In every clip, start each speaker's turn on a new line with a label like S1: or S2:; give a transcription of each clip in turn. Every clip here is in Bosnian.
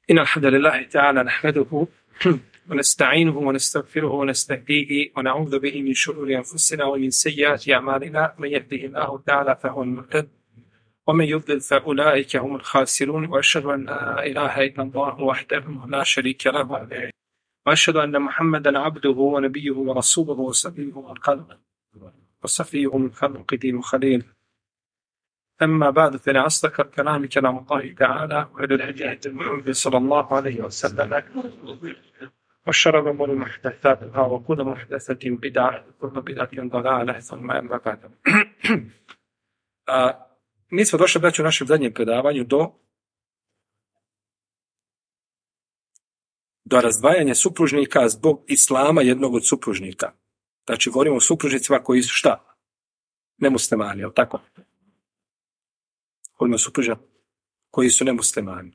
S1: إن الحمد لله تعالى نحمده ونستعينه ونستغفره ونستهديه ونعوذ به من شرور أنفسنا ومن سيئات أعمالنا. من يهده الله تعالى فهو المهتد ومن يضلل فأولئك هم الخاسرون. وأشهد أن لا إله إلا الله وحده لا شريك له وأشهد أن محمدا عبده ونبيه ورسوله وصفيه من خلقه وخليله. أما بعد فإن أصدق الكلام كلام الله تعالى وخير الهدي محمد صلى الله عليه وسلم وشر الأمور محدثاتها وكل محدثة بدعة وكل بدعة ضلالة ثم أما بعد. Mi smo došli u našem zadnjem predavanju do razdvajanja supružnika zbog islama jednog od supružnika. Znači, govorimo o supružnicima koji su šta? Nemuslimani, je li tako? Govorimo o supružnicima koji su nemuslimani.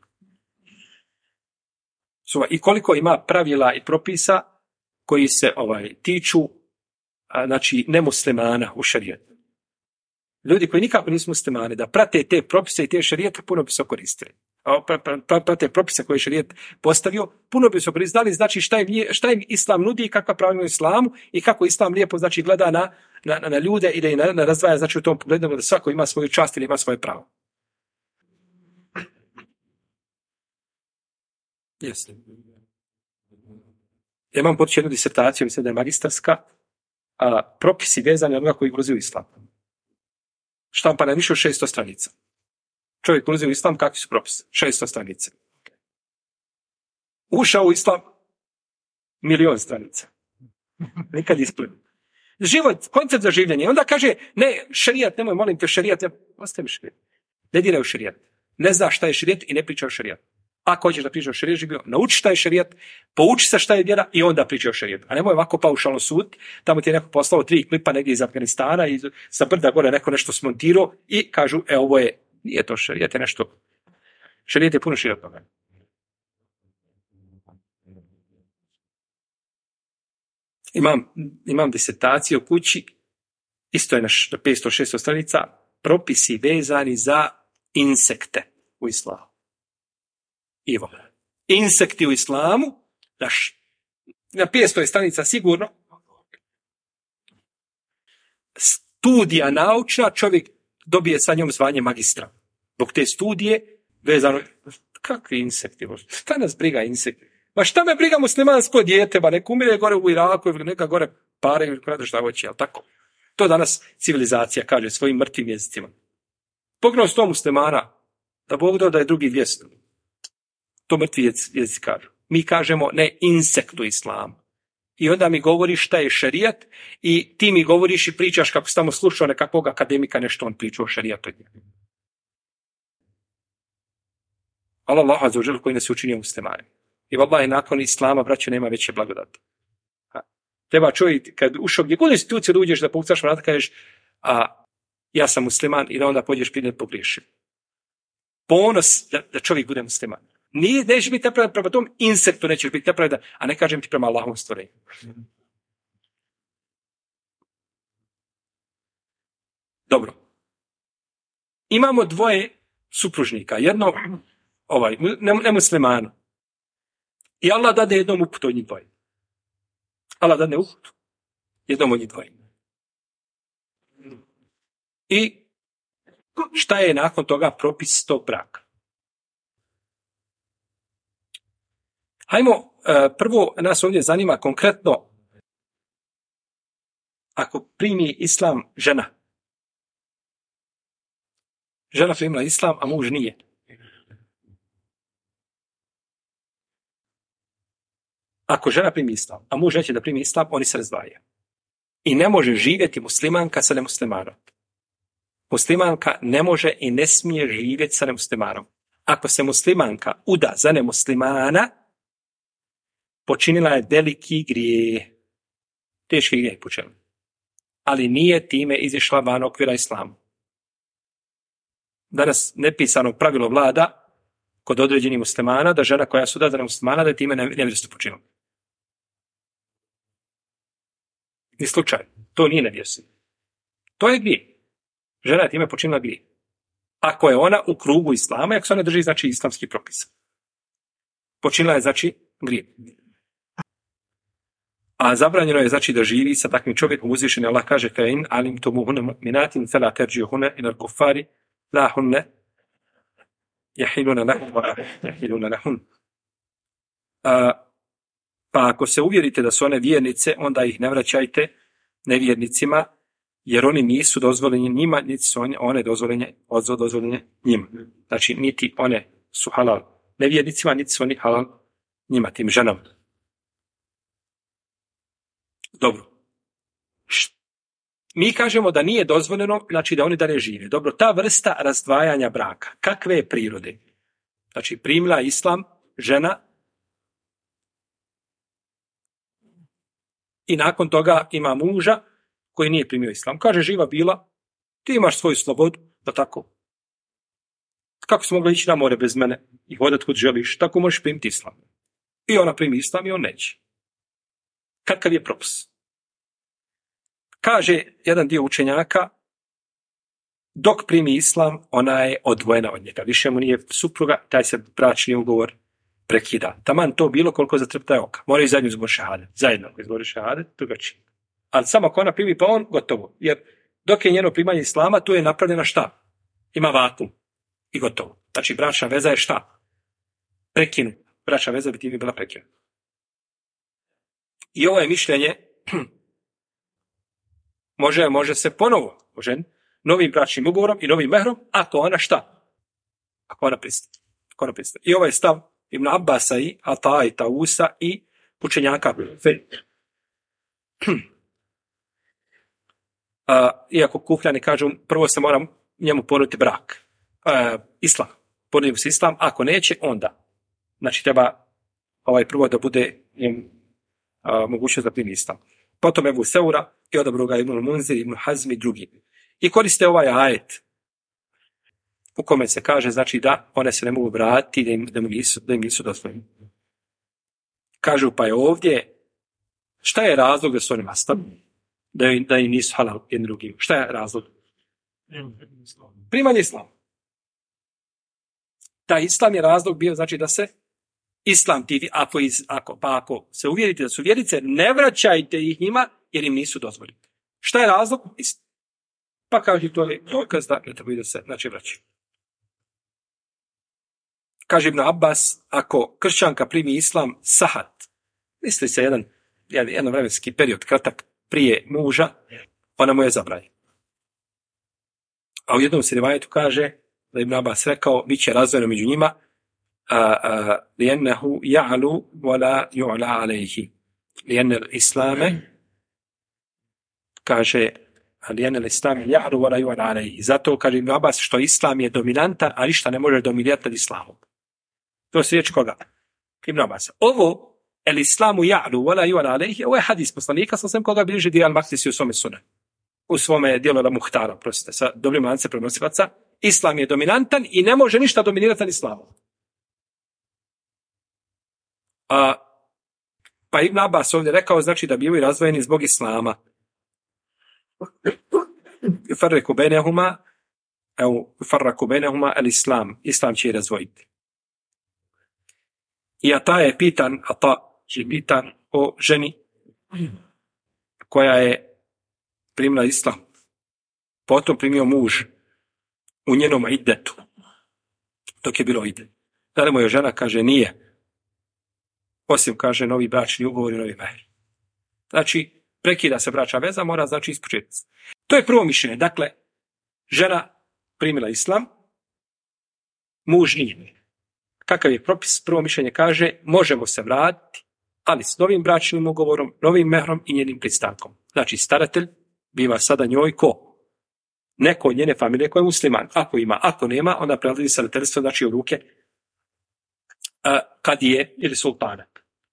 S1: I koliko ima pravila i propisa koji se tiču znači, nemuslimana u šerijetu. Ljudi koji nikako nisu muslimani, da prate te propise i te šerijete, puno bi se koristili. Prate propise koje je šerijet postavio, puno bi se koristili. Znači šta im islam nudi i kakva pravila u islamu i kako islam lijepo znači, gleda na ljude i da ih razdvaja znači, u tom pogledu da svako ima svoju čast ili ima svoje pravo. Jeste. Ja imam početi jednu disertaciju, mislim da je magistarska, propisi vezani od onoga koji ulazi u islam. Štampana je više od 600 stranica. Čovjek ulazi u islam, kakvi su propisi? 600 stranica. Ušao u islam, 1.000.000 stranica. Nikad isplivio. Život, koncept za življenje. Onda kaže, ne, šerijat, nemoj, molim te, šerijat, ostavi šerijat. Ne diraj u šerijat. Ne zna šta je šerijat i ne priča o šerijatu. Ako hoćeš da priča o šerijatu, nauči šta je šerijat, pouči se šta je vjera i onda priča o šerijatu. A nemoj ovako paušalno sud, tamo ti je neko poslao 3 klipa negdje iz Afganistana i sa brda gore neko nešto smontirao i kažu, ovo je, nije to šerijat, je nešto. Šerijat je puno šire od toga. Imam disertaciju o kući, isto je na 500-600 stranica, propisi vezani za insekte u islamu. Ivo. Insekti u islamu, na 500 stranica sigurno, studija naučna, čovjek dobije sa njom zvanje magistra. Zbog te studije, vezano, kakvi insekti? Šta nas briga insekti? Ma šta me briga muslimansko dijete, ba nek umire gore u Iraku, neka gore pare, kada šta hoće, jel tako? To danas civilizacija kaže svojim mrtvim jezicima. Pogledaj 100 muslimana, da Bog da je drugi 200. To mrtvi jezici kažu. Mi kažemo ne insekt u islamu. I onda mi govoriš šta je šerijat i ti mi govoriš i pričaš kako si tamo slušao nekakvog akademika nešto on pričao o šerijatu. Allah azza wa dželle koji nas je učinio muslimani. I vallahi nakon islama, braćo, nema veće blagodati. Treba čovjek, kad ušao gdje god institucije da uđeš da pokucaš vrata, kažeš ja sam musliman i da onda pođeš prije pogriješim. Ponos da čovjek bude musliman. Nećeš biti napravljen prema tom insektu, nećeš biti napravljen, a ne kažem ti prema Allahovom stvorenju. Dobro. Imamo 2 supružnika. Jedno, nemuslimano. I Allah dade jednom uputu od njih 2. Allah dade uputu jednom od njih 2. I šta je nakon toga propis tog braka? Hajmo, prvo nas ovdje zanima konkretno ako primi islam žena. Žena primila islam, a muž nije. Ako žena primi islam, a muž neće da primi islam, oni se razdvajaju. I ne može živjeti muslimanka sa nemuslimanom. Muslimanka ne može i ne smije živjeti sa nemuslimanom. Ako se muslimanka uda za nemuslimana, počinila je veliki grijeh. Teški grijeh počinila. Ali nije time izišla van okvira islamu. Danas nepisano pravilo vlada kod određenih muslimana da žena koja se uda za nemuslimana da je time nevjerstvo počinila. Ni slučaj. To nije nevjerstvo. To je grijeh. Žena je time počinila grijeh. Ako je ona u krugu islama, ako se ona drži znači islamskih propisa. počinila je znači grijeh. A zabranjeno je znači da živi sa takvim čovjekom. Uzvišeni Allah kaže ka in alim tomu hunne minatin fela terđiju hunne ila kufari la hunne jahiluna lahun wa jahiluna lahun. Pa ako se uvjerite da su one vjernice, onda ih ne vraćajte nevjernicima, jer oni nisu dozvoljeni njima, niti su one dozvoljene njima. Znači, niti one su halal nevjernicima, niti su oni halal njima, tim ženama. Dobro. Mi kažemo da nije dozvoljeno, znači da oni dalje žive. Dobro, ta vrsta razdvajanja braka, kakve je prirode? Znači, primila islam žena i nakon toga ima muža koji nije primio islam. Kaže, živa bila, ti imaš svoju slobodu, da tako. Kako si mogla ići na more bez mene i hodati kud želiš, tako možeš primiti islam. I ona primi islam i on neće. Kakav je propis? Kaže jedan dio učenjaka, dok primi islam, ona je odvojena od njega. Više mu nije supruga, taj se bračni ugovor prekida. Taman to bilo koliko zatrptaje oka. Moraju zajedno izgovor šahadet. Zajedno ako izgovor šahadet, drugačije. Ali samo ako ona primi, pa on, gotovo. Jer dok je njeno primanje islama, tu je napravljena šta? Ima vakum. I gotovo. Znači, bračna veza je šta? Prekinuta. Bračna veza bi time bila prekinuta. I ovo je mišljenje može se ponovo novim bračnim ugovorom i novim mehrom, ako ona šta? Ako ona pristaje. I ovaj je stav Ibn Abbasa i Ata i Tausa i učenjaka. Iako kufljani kažu, prvo se moram njemu ponuditi brak. Islam. Ponudim se islam, ako neće, onda. Znači, treba prvo da bude mogućnost da primi islam. Potom Ebu Seura i odabru ga Ibn Munzir, Ibn Hazmi i drugi. I koriste ovaj ajet u kome se kaže, znači da one se ne mogu vratiti, da im nisu dozvoljeni. Kažu, pa je ovdje, šta je razlog da su oni nastali? Da im nisu halal jedni drugim. Šta je razlog? Primanje islama. Taj islam je razlog bio, znači da se islam ti, ako se uvjerite da su vjernice, ne vraćajte ih njima, jer im nisu dozvoljeni. Šta je razlog? Pa kaže, to je dokaz da ne treba da se, znači, vraćaju. Kaže Ibn Abbas, ako kršćanka primi islam sahat, misli se jedan vremenski period, kratak, prije muža, ona mu je zabranjena. A u jednom se rivajetu kaže, da Ibn Abbas rekao, bit će razdvojeno među njima, lijennehu ja'lu wala ju'la alejhi. Lijenne islame, kaže, lijenne islame ja'lu wala ju'la alejhi. Zato, kaže Ibn Abbas, što islam je dominantan, a ništa ne može dominirati nad islamom. To se riječ koga? Ibn Abbas. Ovo, el islamu ja'lu wala ju'la alejhi, ovo je hadis poslanika, sam koga bilježi Dijal Maktisi u svome sunan. U svome dijelu La Muhtara, prosite, sa dobrim lance prenosilaca. Islam je dominantan i ne može ništa dominirati nad islamom. Pa Ibn Abbas ovdje rekao, znači da bivaju razdvojeni zbog islama. Farraku benehuma al islam. Islam će ih razdvojiti. I Ata je pitan o ženi koja je primila islam. Potom primio muž u njenom iddetu. Dok je bilo iddet. Da mu je žena, kaže, nije. Osim, kaže, novi bračni ugovor i novi mehr. Znači, prekida se bračna veza, mora, znači, ispočeti. To je prvo mišljenje. Dakle, žena primila islam, muž nije. Kakav je propis? Prvo mišljenje kaže, možemo se vratiti, ali s novim bračnim ugovorom, novim mehrom i njenim pristankom. Znači, staratelj biva sada njoj ko? Neko od njene familije koji je musliman. Ako ima, ako nema, onda prelazi starateljstvo, znači u ruke kadije ili sultana.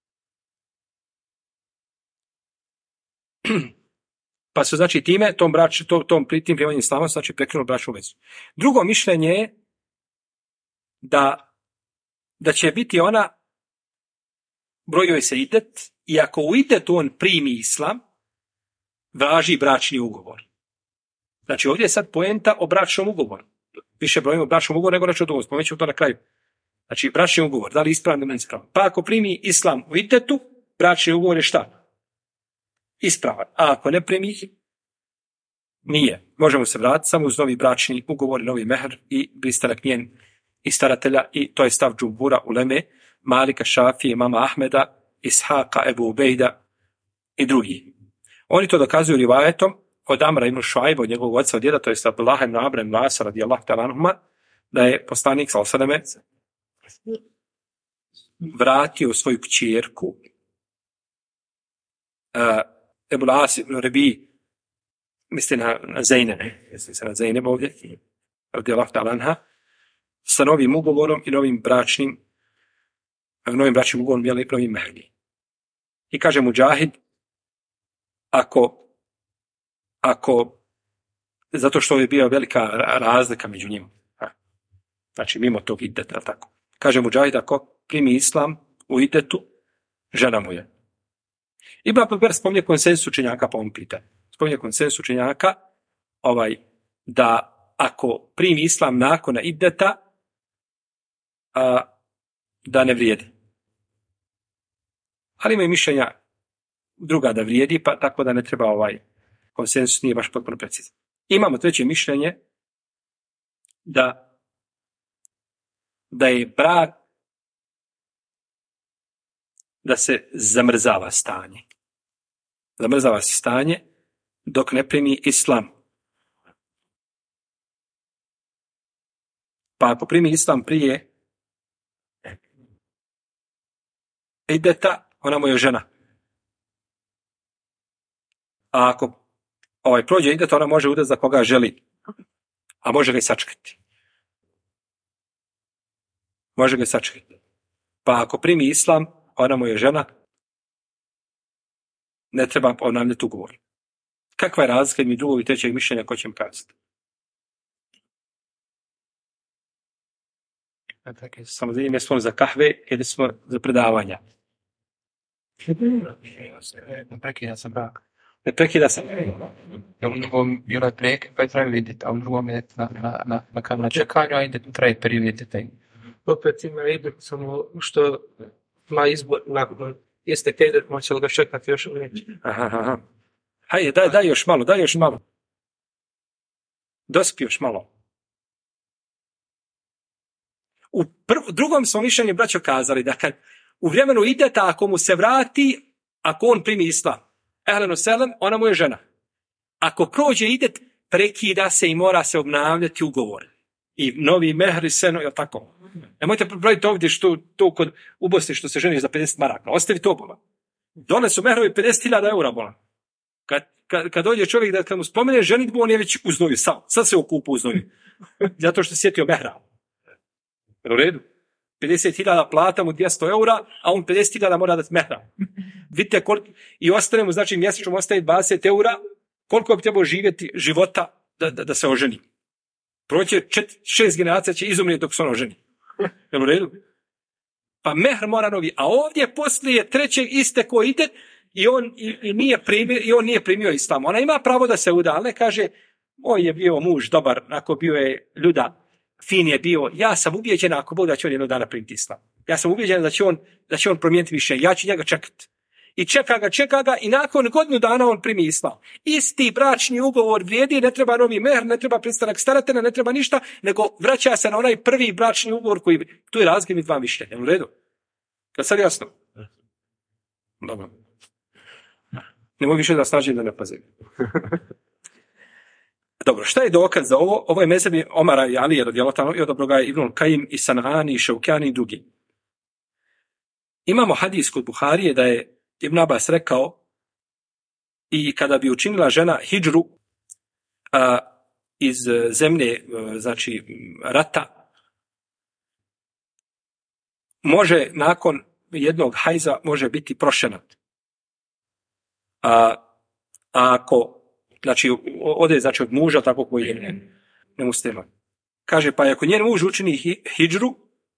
S1: Pa su, znači, tim primanjem islama, znači, prekinuo bračnu vezu. Drugo mišljenje je da će biti ona, brojio se idet, i ako u idetu on primi islam, važi bračni ugovor. Znači, ovdje je sad poenta o bračnom ugovoru. Više brojimo bračnom ugovoru nego bračnom ugovoru. Spomenut ćemo to na kraju. Znači, bračni ugovor, da li ispravan ili neispravan. Pa ako primi islam u iddetu, bračni ugovor je šta? Ispravan. A ako ne primi, nije. Možemo se vratiti samo uz novi bračni ugovor, novi mehr i pristanak njen i staratelja, i to je stav džumbura uleme, Malika, Šafije, mama Ahmeda, Ishaka, Ebu Ubejda i drugi. Oni to dokazuju rivajetom od Amra ibn Šuajba, od njegovog oca, od djeda, to je Abdullah ibn Amra ibn Asa, radijallahu ta'ala anhuma, da je poslanik sallallahu alejhi ve sellem vratio svoju kćerku Ebu As ibn Rabi, misli na Zeynep, misli se na Zeynep ovdje, radijallahu ta'ala anha, sa novim ugovorom i novim bračnim ugovorom, jeli, novim mehri. I kaže Mudžahid, ako zato što je bila velika razlika među njima, znači mimo tog ideta, tako. Kaže Mudžahid, ako primi islam u idetu, žena mu je. Ibn Abdul spominje konsensus učenjaka po ovom pitanju. Spominje konsensus učenjaka da ako primi islam nakon ideta, da ne vrijedi. Ali imaju mišljenja druga da vrijedi, pa tako da ne treba konsensus nije baš potpuno precizan. Imamo treće mišljenje da je brak, da se zamrzava stanje. Zamrzava se stanje dok ne primi islam. Pa ako primi islam prije ideta, ona mu je žena. A ako prođe ideta, ona može udati za koga želi. A može ga i sačekati. Može ga i sačekati. Pa ako primi islam, ona mu je žena, ne treba ponavljati ugovor. Kakva je razlika između drugog i trećeg mišljenja, ko će im kazati? Samo da ime smo za kahve ili smo za predavanja.
S2: Ne prekida se brak.
S1: Ne prekida se.
S2: U drugom bilo je prekid, pa je trebalo vidjeti, a u drugom je na čekanju, a ide traje period.
S3: Opet ima ide samo što ima izbor nakon jeste kedet, moće li ga čekati još ili neće.
S1: Aha. Hajde, daj još malo. Dospi još malo. U drugom smo mišljenju, braćo, kazali da kad u vremenu ideta, ako mu se vrati, ako on primi islam, ehlenu selam, ona mu je žena. Ako prođe idet, prekida se i mora se obnavljati ugovor. I novi mehri seno, je tako? Nemojte praviti ovdje to kod u Bosni što se ženi za 50 maraka. Ostavi to, bola. Dole su mehrovi 50.000 eura, bola. Kad dođe čovjek kad mu spomene ženitbu, on je već u znoju, sad se okupa u znoju. Zato što se sjetio mehra. U redu. 50.000 plata mu 200 eura, a on 50.000 mora dati mehra. Vidite koliko, i ostane mu, znači mjesečno mu ostaje 20 eura, koliko bi trebao živjeti života da se oženi. Proće 6 generacija će izumrijeti dok se on oženi. Jel u redu? Pa mehr mora novi. A ovdje poslije trećeg isteko ide i on nije primio islam. Ona ima pravo da se uda, ali ne kaže, moj je bio muž dobar, ako bio je ljuda, fin je bio, ja sam ubijeđen ako Bog da će on jednog dana primiti islam. Ja sam ubijeđen da će on promijeniti više. Ja ću njega čekati. I čeka ga i nakon godinu dana on primi islam. Isti bračni ugovor vrijedi, ne treba novi mehr, ne treba pristanak staratelja, ne treba ništa, nego vraća se na onaj prvi bračni ugovor koji, tu je razlika između dva mišljenja. U redu? Je sad jasno? Dobro. Nemoj više da snažim da ne pazim. Dobro, šta je dokaz za ovo? Ovo je mezhebi Omara i Alije radijallahu ta'ala i odobro ga je Ibn Kajim i Sanani i Šaukjani i drugi. Imamo hadis kod Buharije da je Ibn Abbas rekao i kada bi učinila žena hidžru iz zemlje, znači rata, može nakon jednog hajza može biti prošenat. A ako znači ode znači od muža tako koji je nemusliman. Kaže, pa ako njen muž učini hidžru,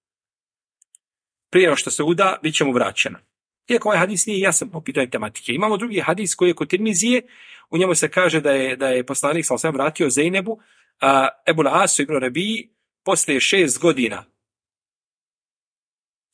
S1: prije što se uda, bit će mu vraćena. Iako ovaj hadis nije jasan po pitanju tematike. Imamo drugi hadis koji je kod Tirmizije, u njemu se kaže da je poslanik sallallahu alejhi ve sellem vratio Zejnebu, Ebu Asu ibn Rabiji, poslije 6 godina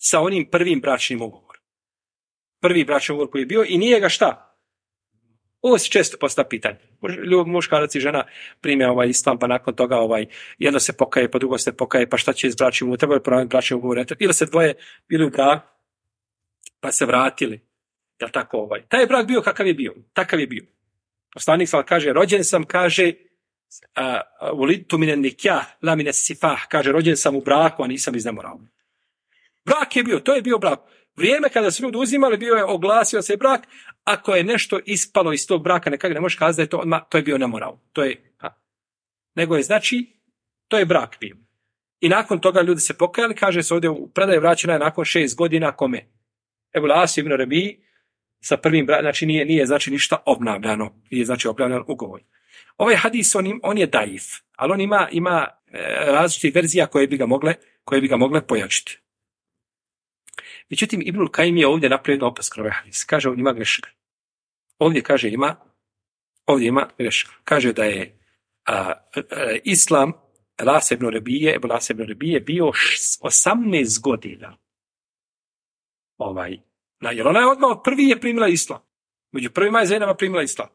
S1: sa onim prvim bračnim ugovorom. Prvi bračni ugovor koji je bio i nije ga šta? Ovo se često postavlja pitanje. Muškarac i žena prime islam, pa nakon toga jedno se pokaje, pa drugo se pokaje, pa šta će iz bračnim ugovorom? Treba je promijeniti bračni ugovor. Ili se dvoje bili u braku, pa se vratili. Jel tako Taj je brak bio kakav je bio. Takav je bio. Poslanik sallallahu kaže, rođen sam, kaže, ulitu mine nikah, la mine sifah, kaže, rođen sam u braku, a nisam iz nemorala. Brak je bio, to je bio brak. Vrijeme kada su ljudi uzimali, bio je, oglasio se brak, ako je nešto ispalo iz tog braka, nekako ne možeš kazati da je to je bio nemoral. Nego je, znači, to je brak bio. I nakon toga ljudi se pokajali, kaže se ovdje u predaje vraćena je nakon 6 godina kome? Ebu As ibn Rabiji sa prvim brakom, znači nije znači ništa obnavljano, nije znači obnavljan ugovor. Ovaj hadis, on je daif, ali on ima različitih verzija koje bi ga mogle pojačiti. Međutim, Ibnul Kajim je ovdje napravio jednu opasku na ovaj hadis. Kaže, ovdje ima greška. Ovdje ima greška. Kaže da je islam Ebu As ibn Rabije bio 18 godina. Jer ona je odmah prvi je primila islam. Među prvima je Zainaba primila islam.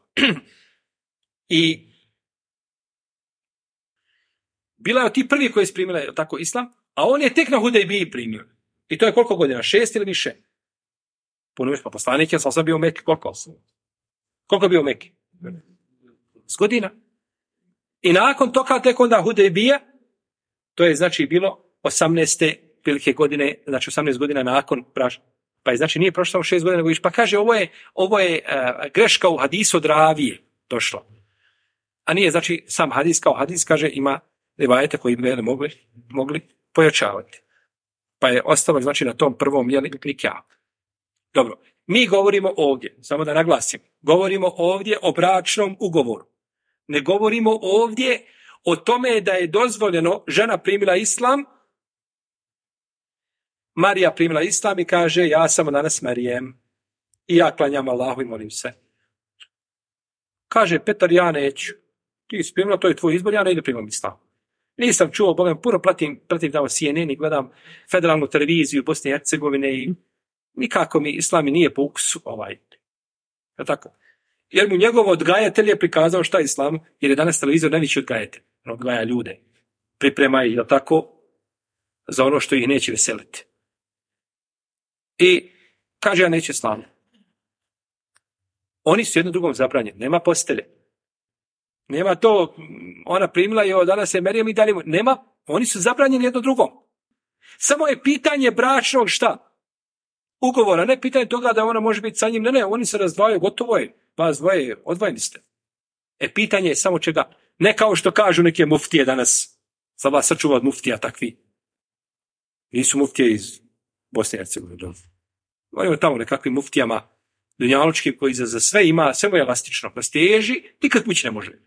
S1: I bila je od ti prvi koji je primila tako islam, a on je tek na Hudejbiji primio. I to je koliko godina? 6 ili više? Puno više, pa poslanik je sam bio u Meki. Koliko je bio u Meki? S godina. I nakon toga tek onda Hudejbija, to je znači bilo 18. prilike godine, znači 18 godina nakon pražnja. Pa je znači nije prošlo samo 6 godina, nego više. Pa kaže ovo je greška u hadisu od ravije došla. A nije znači sam hadis kao hadis, kaže ima rivajete koji bi mogli pojačavati. Pa je ostalo znači na tom prvom nikah. Dobro, mi govorimo ovdje, samo da naglasim, govorimo ovdje o bračnom ugovoru. Ne govorimo ovdje o tome da je dozvoljeno, žena primila islam, Marija primila islam i kaže, ja sam danas Marijem i ja klanjam Allahu i molim se. Kaže Petar, ja neću. Ti si primila, to je tvoj izbor, ja ne idem primam islam. Nisam čuo, Bogam, puno pratim tamo CNN i gledam federalnu televiziju Bosne i Hercegovine i nikako mi islam nije po ukusu Je tako? Jer mu njegov odgajatelj je prikazao šta je islam, jer je danas televizor najveći odgajatelj. On odgaja ljude. Priprema ih, tako, za ono što ih neće veseliti. I kaže, ja neću islam. Oni su jedno drugom zabranjeni. Nema postelje. Nema to, ona primila i danas je Merijem i dalje. Nema, oni su zabranjeni jedno drugom. Samo je pitanje bračnog šta? Ugovora, ne pitanje toga da ona može biti sa njim. Ne, oni se razdvajaju, gotovo je. Vas dvoje, odvojeni ste. Pitanje je samo čega. Ne kao što kažu neke muftije danas. Za vas sačuva od muftija takvi. Nisu muftije iz Bosne i Hercegovine. Govorimo tamo nekakvim muftijama dunjalučkim koji za sve ima, sve mu je elastično. Pa steži, nikad kući ne može.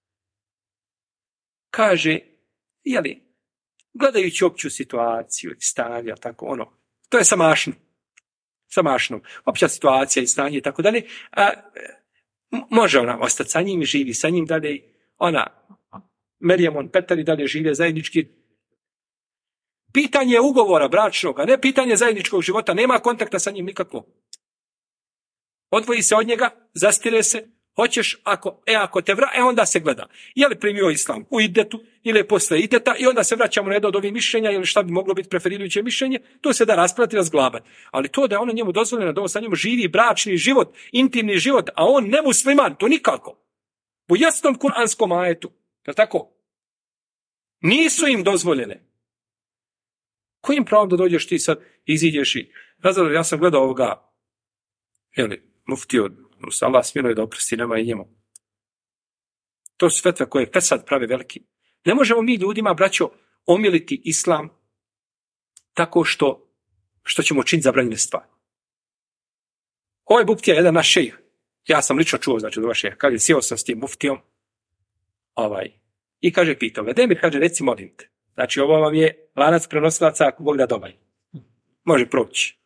S1: Kaže, gledajući opću situaciju i stanje, tako to je samašno. Opća situacija i stanje i tako dalje. Može ona ostati sa njim i živi sa njim dalje. Merijem, Petar i dalje žive zajednički. Pitanje ugovora bračnog, a ne pitanje zajedničkog života. Nema kontakta sa njim nikako. Odvoji se od njega, zastire se. Hoćeš, ako te onda se gleda. Je li primio islam u idetu ili je posle ideta i onda se vraćamo na jedno od ovih mišljenja ili šta bi moglo biti preferirajuće mišljenje, to se da raspraviti i razglabati. Ali to da je ona njemu dozvoljena da on sa njemu živi bračni život, intimni život, a on ne musliman, to nikako. Po jasnom kuranskom ajetu. Je tako? Nisu im dozvoljene. Kojim pravom da dođeš ti sad, iziđeš i ja sam gledao ovoga muftiju, Allah smiluje da oprosti nama i njemu. To su fetve koje fesad prave veliki. Ne možemo mi ljudima, braćo, omiliti islam tako što ćemo činiti zabranjene stvari. Ovaj muftija je jedan naš šejh. Ja sam lično čuo, znači, od šejha. Kaže, sjeo sam s tim muftijom. I kaže, pitao ga, Demir, kaže, reci, molim te. Znači, ovo vam je lanac prenosilaca, ako Bog da dobaj. Može proći.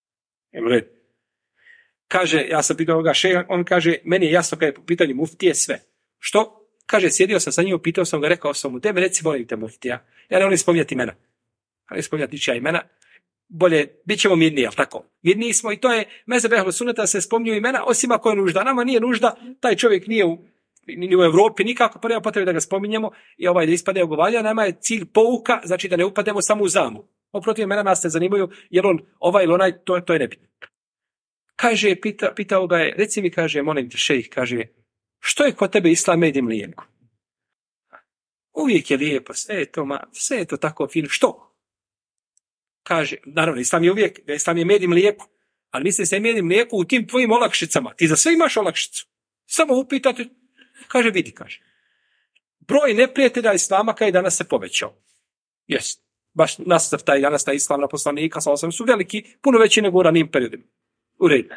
S1: Kaže, ja sam pitao ovoga šeha, on kaže, meni je jasno kada je po pitanju muftije sve. Što? Kaže, sjedio sam sa njim, pitao sam ga, rekao sam mu, Demir, reci, molim te muftija. Ja ne volim spominjati imena. Ne spominjati ničija imena. bolje, bit ćemo mirniji, jel tako? Mirniji smo i to je mezheb ehlu suneta, se spominju imena, osim ako je nužda. Nama nije nužda, taj čovjek nije ni u Evropi nikako, pa nema potrebe da ga spominjemo i da ispade ogovalja, nama je cilj pouka, znači da ne upademo samo u zamu. Oprotiv imena nas ne zanimaju, jer on ovaj ili onaj, to je nebitno. Kaže, pitao ga je, reci mi, kaže, molim te šejh, kaže, što je kod tebe islam med i mlijeko? Uvijek je lijepo, sve je to tako fino. Što? Kaže, naravno, islam je med i mlijeko, ali misli se med i mlijeko u tim tvojim olakšicama. Ti za sve imaš olakšicu. Samo upitate, kaže, vidi, kaže. Broj neprijatelja islama kada je danas se povećao. Jest. Baš nasrtaj danas na islam, na poslanika, su veliki, puno veći nego u ranijim periodima. U redu.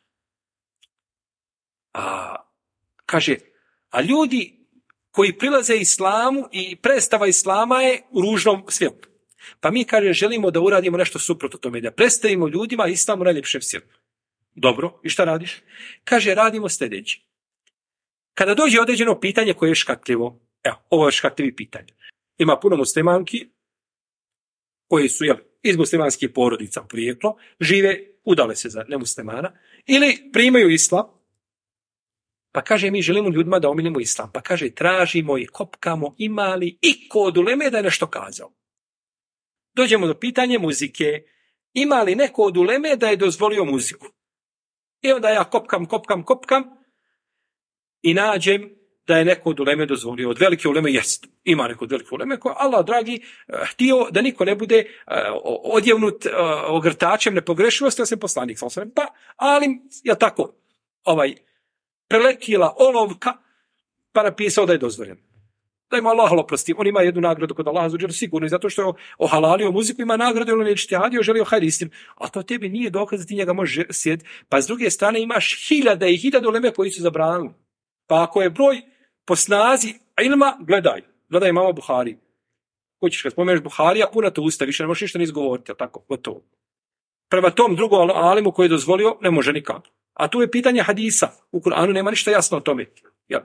S1: Kaže, a ljudi koji prilaze islamu i predstava islama je u ružnom svijetu. Pa mi, kaže, želimo da uradimo nešto suprotno tome, da predstavimo ljudima islamu najljepšem svijetu. Dobro, i šta radiš? Kaže, radimo sljedeće. Kada dođe određeno pitanje koje je škakljivo, evo, ovo je škakljivi pitanje. Ima puno muslimanki koji su iz muslimanskih porodica porijeklo, žive, udale se za nemuslimana, ili primaju islam, pa kaže, mi želimo ljudima da omiljimo islam. Pa kaže, tražimo i kopkamo, ima li iko od uleme da je nešto kazao. Dođemo do pitanja muzike, ima li neko od uleme da je dozvolio muziku. I onda ja kopkam i nađem da je neko od uleme dozvolio. Od velike uleme jest. Ima neko od velike uleme koja, Allah dragi, htio da niko ne bude odjevnut ogrtačem nepogrešivosti, osim poslanik. Pa, ali, je tako, preletila olovka, pa napisao da je dozvoljen. Da ima Allah oprosti. On ima jednu nagradu kod Allaha azzawajal sigurno i zato što je ohalalio muziku, ima nagradu, on je ijtihadio, želio hajr istinu. A to tebi nije dokaz da ti njega možeš sjediti. Pa s druge strane imaš hiljade i hiljade uleme koji su zabranili. Pa ako je broj po snazi ilma, gledaj imama Buhari. Hoćeš kad spomeneš Buharija, puna te usta, više ne možeš ništa ni izgovoriti, tako, gotovo. Prema tom drugom alimu koji je dozvolio, ne može nikako. A tu je pitanje hadisa. U Kur'anu nema ništa jasno o tome. Ja.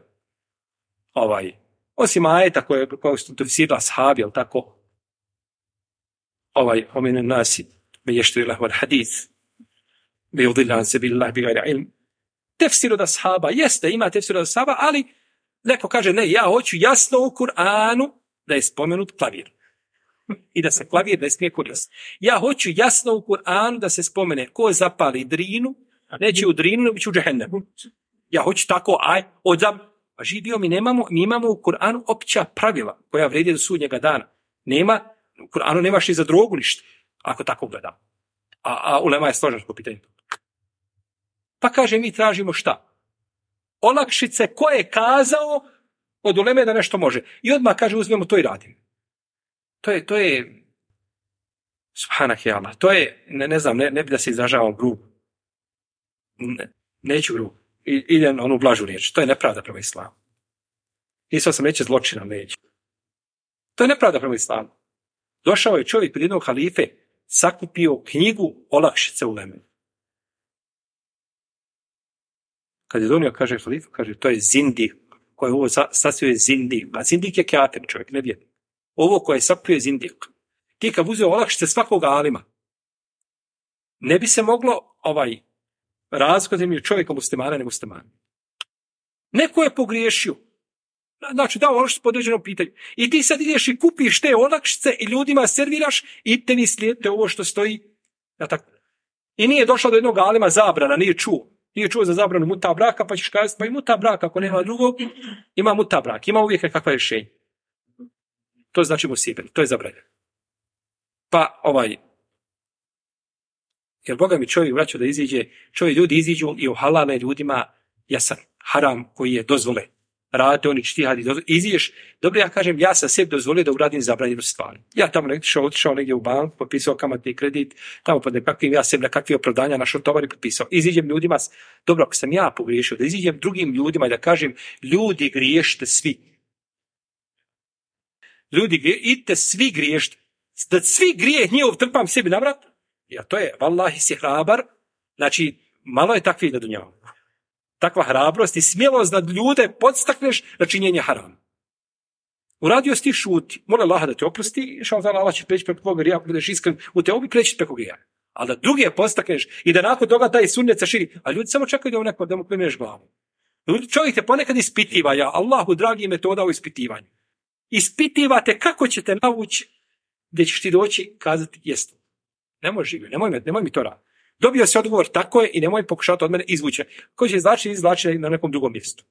S1: Osim ajeta koje su tefsirila ashabi, jel tako? Omine nasi me ještri lahval hadis bi udillan se billah bi gajra ilm. Tefsir od ashaba, jeste, ima tefsir od ashaba, ali neko kaže, ne, ja hoću jasno u Kur'anu da je spomenut klavir. I da se klavir ne smije koristiti. Ja hoću jasno u Kur'anu da se spomene ko zapali drinu, neće u drinu, nego će u džehennemu. Ja hoću tako, a živio mi imamo u Kur'anu opća pravila koja vredi do sudnjega dana. U Kur'anu nemaš ni za drogu ništa, ako tako gledam. A ulema je složeno po pitanju. Pa kaže, mi tražimo šta? Olakšice ko je kazao od uleme da nešto može. I odmah kaže, uzmemo to i radimo. To je subhanak je Allah. To je, ne znam, ne bi da se izražavam grubo. Neću grubo. Idem na onu blažu riječ. To je nepravda prema islamu. Isao sam reći zločina, neće. To je nepravda prema islamu. Došao je čovjek pred jednog halife, sakupio knjigu olakšice uleme. Kad je donio, kaže halifa, kaže, to je zindik. Koji ovo sasvio je zindik. A zindik je kafir čovjek, ne vjernik. Ovo koje je sakupio je zindik. Ti kad uzeo olakšice svakog alima, ne bi se moglo razlikovati između čovjeka muslimana i nemuslimana. Neko je pogriješio. Znači, dao olakšice po određenom pitanju. I ti sad ideš i kupiš te olakšice i ljudima serviraš i te vi slijedite ovo što stoji. Ja, tako. I nije došlo do jednog alima zabrana, nije čuo. Nije čuo za zabranu muta braka, pa ćeš kazati, pa i muta braka, ako nema drugog, ima muta brak. Ima uvijek kakva rješenja. To znači musibel, to je zabranjeno. Pa jer Boga mi čovjek vraća da iziđe, ljudi iziđu i uhalale ljudima jasan haram koji je dozvole. Radite oni štihadi, iziđeš, dobro ja kažem, ja sam sebi dozvolio da uradim zabranjenu stvar. Ja tamo otišao negdje u banku, potpisao kamatni kredit, tamo pod nekakvim, ja sebi nekakvih opravdanja našao tovar i potpisao. Iziđem ljudima, dobro, ako sam ja pogriješio, da iziđem drugim ljudima i da kažem, ljudi griješite svi. Idite svi griješite. Da svi grijeh njihov trpam sebi na vrat, ja to je, vallahi si hrabar, znači, malo je takvih na dunjavu. Takva hrabrost i smjelost da ljude podstakneš na činjenje harama. Uradio si ti šuti, mora Allah da te oprosti, Allah će preći preko tvoga grija, ako budeš iskren u teobi, preći preko grija. Ali da drugi postakneš i da nakon toga taj sunnet se širi, a ljudi samo čekaju da u neko da mu klimneš glavu. Čovjek te ponekad ispitiva, ja Allahu dragi metoda u ispitivanju. Ispitivate kako ćete navući gdje ćeš ti doći kazati jestu. Nemoj živio, nemoj mi to raditi. Dobio si odgovor, tako je, i nemoj pokušati od mene izvući. Ko će izvlači na nekom drugom mjestu.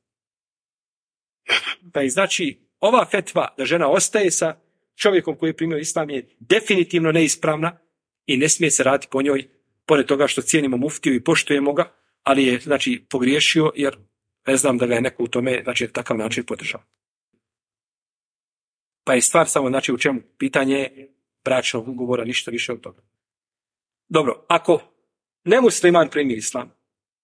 S1: Pa znači, ova fetva da žena ostaje sa čovjekom koji je primio islam je definitivno neispravna i ne smije se raditi po njoj, pored toga što cijenimo muftiju i poštujemo ga, ali je, znači, pogriješio jer ne znam da ga je neko u tome, znači, takav način podržao. Pa je stvar samo, znači, u čemu pitanje bračnog ugovora, ništa više od toga. Dobro, ako nemusliman primi islam,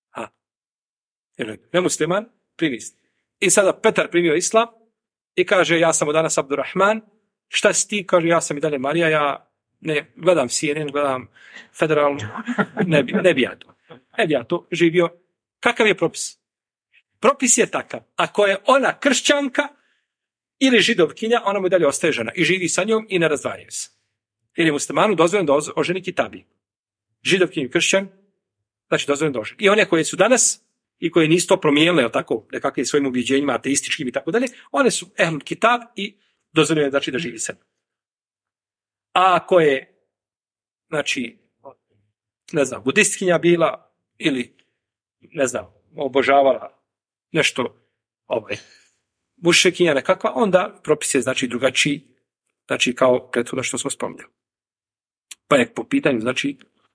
S1: nemusliman primi islam, i sada Petar primio islam i kaže, ja sam danas Abdurrahman, šta si ti? Kaže, ja sam i dalje Marija, ja ne gledam CNN, gledam federalnu, ne bi ja to živio. Kakav je propis? Propis je takav, ako je ona kršćanka ili židovkinja, ona mu i dalje ostaje žena i živi sa njom i ne razdvajaju se. Ili muslimanu dozvoljeno da oženi kitabi. Židovkinju kršćan, znači dozvoljeno da oženi. I one koje su danas i koje nisu to promijenile, jel tako, nekakvim svojim ubjeđenjima, ateističkim i tako dalje, one su ehl kitab i dozvoljeno, znači, da živi se. A ako je, znači, ne znam, budistkinja bila ili, ne znam, obožavala nešto, mušrikinja nekakva, onda propis je, znači, drugačiji, znači, kao prethodno što smo spominjali. Pa je po pitanju, znači,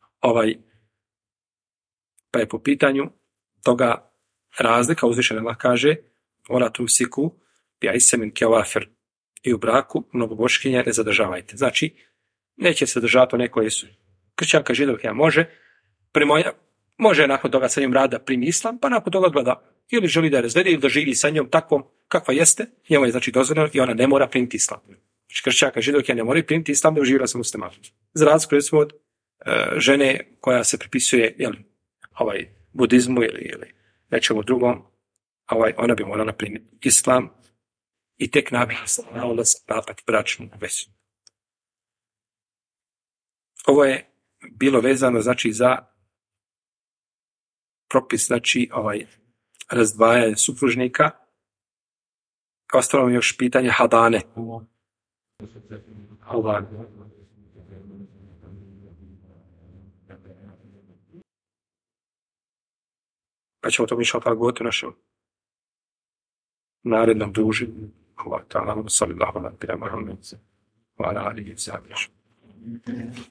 S1: pa je po pitanju toga razlika, uzvišen Allah kaže, ona tumsiku, bi semin kevafer, i u braku mnogoboškinja ne zadržavajte. Znači, neće se držati one koje su kršćanka, židovkinja može nakon toga sa njom rada primi islam, pa nakon toga gleda ili želi da je razvede ili da živi sa njom takvom kakva jeste, njemu je, znači, dozvoljeno i ona ne mora primiti islam. Znači, kršćanka, židovkinja ne mora primiti islam da uživila sa muslimanom. Za razliku, recimo, od žene koja se pripisuje budizmu ili nečemu drugom, ona bi morala primiti islam i tek nakon onda sklapati bračnu vezu. Ovo je bilo vezano, znači, za propis, znači, razdvajanje supružnika. Ostalo mi još pitanje hadane. Pa ćemo to mišljati govoriti u našem narednom druženju. Allah ta'ala, sallallahu alaihi wa sallam, wa ala alihi wa sahbihi.